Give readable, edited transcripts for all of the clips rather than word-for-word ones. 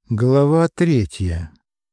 Глава 3.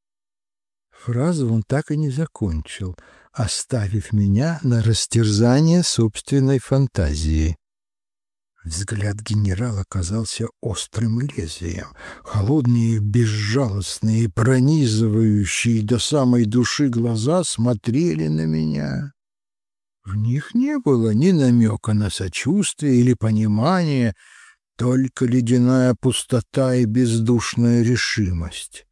Фразу он так и не закончил, оставив меня на растерзание собственной фантазии. Взгляд генерала казался острым лезвием. Холодные, безжалостные, пронизывающие до самой души глаза смотрели на меня. В них не было ни намека на сочувствие или понимание, только ледяная пустота и бездушная решимость.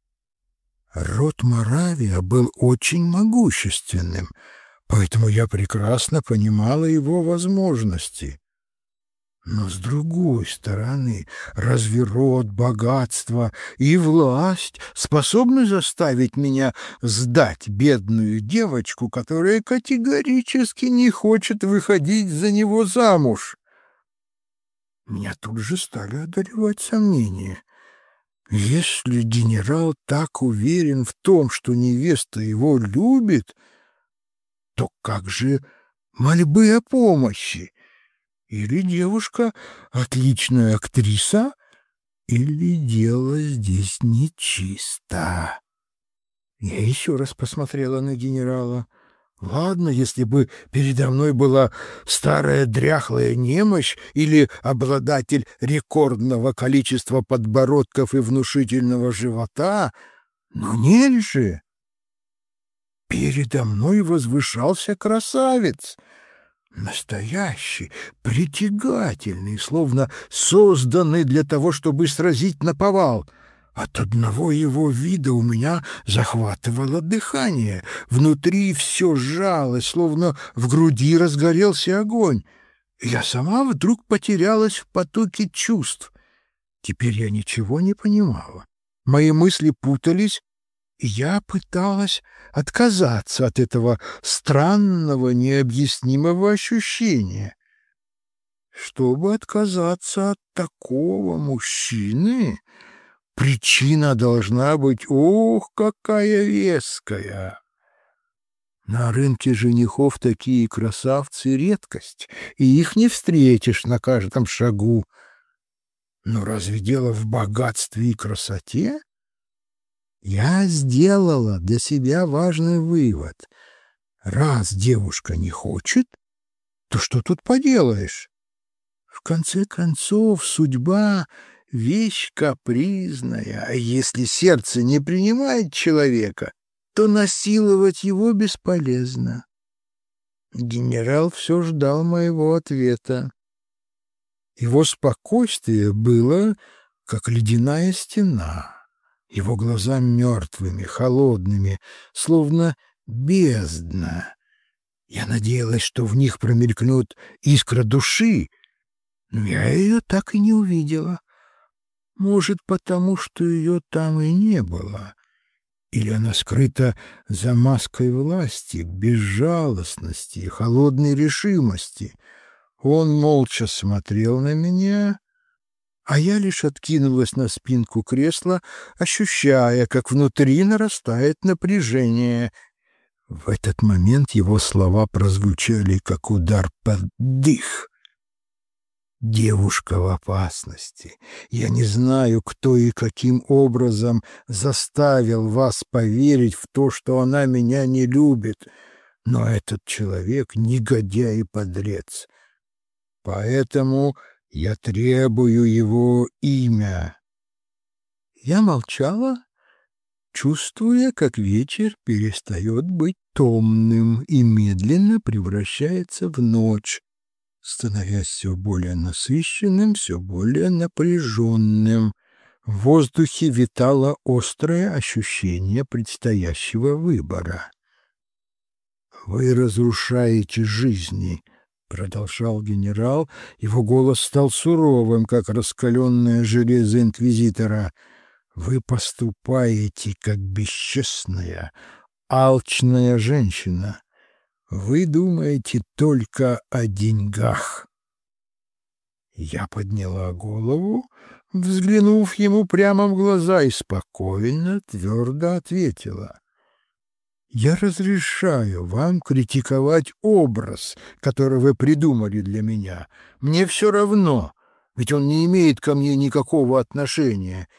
Род Моравия был очень могущественным, поэтому я прекрасно понимала его возможности. Но с другой стороны, разве род, богатство и власть способны заставить меня сдать бедную девочку, которая категорически не хочет выходить за него замуж? Меня тут же стали одолевать сомнения. Если генерал так уверен в том, что невеста его любит, то как же мольбы о помощи? Или девушка отличная актриса, или дело здесь нечисто. Я еще раз посмотрела на генерала. Ладно, если бы передо мной была старая дряхлая немощь или обладатель рекордного количества подбородков и внушительного живота, но нет же. Передо мной возвышался красавец, настоящий, притягательный, словно созданный для того, чтобы сразить наповал. От одного его вида у меня захватывало дыхание, внутри все сжалось, словно в груди разгорелся огонь. Я сама вдруг потерялась в потоке чувств. Теперь я ничего не понимала. Мои мысли путались, и я пыталась отказаться от этого странного, необъяснимого ощущения. Чтобы отказаться от такого мужчины, причина должна быть, ох, какая веская. На рынке женихов такие красавцы — редкость, и их не встретишь на каждом шагу. Но разве дело в богатстве и красоте? Я сделала для себя важный вывод. Раз девушка не хочет, то что тут поделаешь? В конце концов, судьба — вещь капризная, а если сердце не принимает человека, то насиловать его бесполезно. Генерал все ждал моего ответа. Его спокойствие было, как ледяная стена, его глаза мертвыми, холодными, словно бездна. Я надеялась, что в них промелькнет искра души, но я ее так и не увидела. Может, потому что ее там и не было. Или она скрыта за маской власти, безжалостности и холодной решимости. Он молча смотрел на меня, а я лишь откинулась на спинку кресла, ощущая, как внутри нарастает напряжение. В этот момент его слова прозвучали, как удар под дых. Девушка в опасности. Я не знаю, кто и каким образом заставил вас поверить в то, что она меня не любит, но этот человек — негодяй и подлец. Поэтому я требую его имя. Я молчала, чувствуя, как вечер перестает быть томным и медленно превращается в ночь, становясь все более насыщенным, все более напряженным. В воздухе витало острое ощущение предстоящего выбора. «Вы разрушаете жизни», — продолжал генерал. Его голос стал суровым, как раскаленное железо инквизитора. «Вы поступаете, как бесчестная, алчная женщина. Вы думаете только о деньгах». Я подняла голову, взглянув ему прямо в глаза, и спокойно, твердо ответила: «Я разрешаю вам критиковать образ, который вы придумали для меня. Мне все равно, ведь он не имеет ко мне никакого отношения.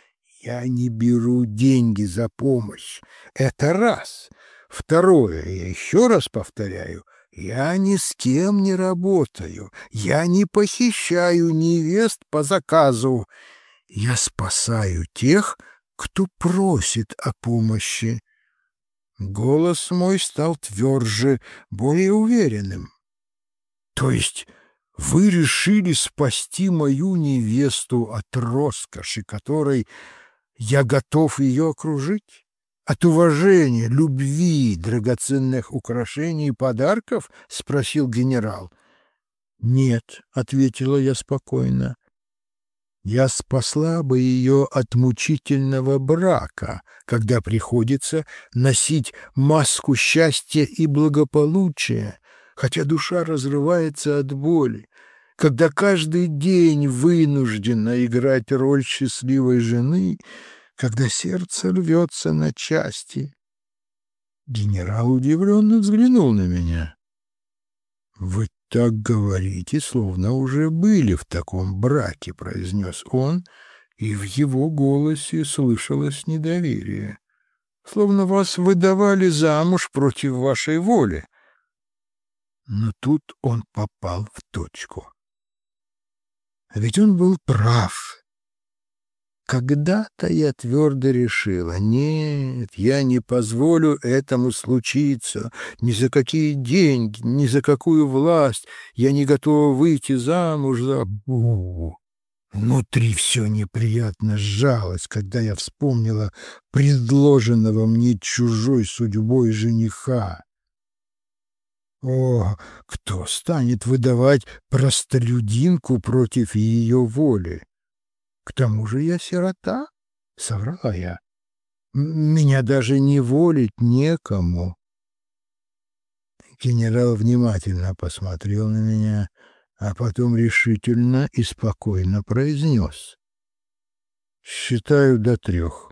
Я не беру деньги за помощь. Это раз. Второе, я еще раз повторяю, я ни с кем не работаю. Я не похищаю невест по заказу. Я спасаю тех, кто просит о помощи. Голос мой стал тверже, более уверенным. То есть вы решили спасти мою невесту от роскоши, которой я готов ее окружить? От уважения, любви, драгоценных украшений и подарков? — спросил генерал. — Нет, — ответила я спокойно. Я спасла бы ее от мучительного брака, когда приходится носить маску счастья и благополучия, хотя душа разрывается от боли, когда каждый день вынуждена играть роль счастливой жены, когда сердце рвется на части. Генерал удивленно взглянул на меня. «Вы так говорите, словно уже были в таком браке», — произнес он, и в его голосе слышалось недоверие. «Словно вас выдавали замуж против вашей воли». Но тут он попал в точку. А ведь он был прав. Когда-то я твердо решила: нет, я не позволю этому случиться, ни за какие деньги, ни за какую власть. Я не готова выйти замуж за... Внутри все неприятно сжалось, когда я вспомнила предложенного мне чужой судьбой жениха. О, кто станет выдавать простолюдинку против ее воли? К тому же я сирота, — соврала я. Меня даже не волить некому. Генерал внимательно посмотрел на меня, а потом решительно и спокойно произнес: «Считаю до 3».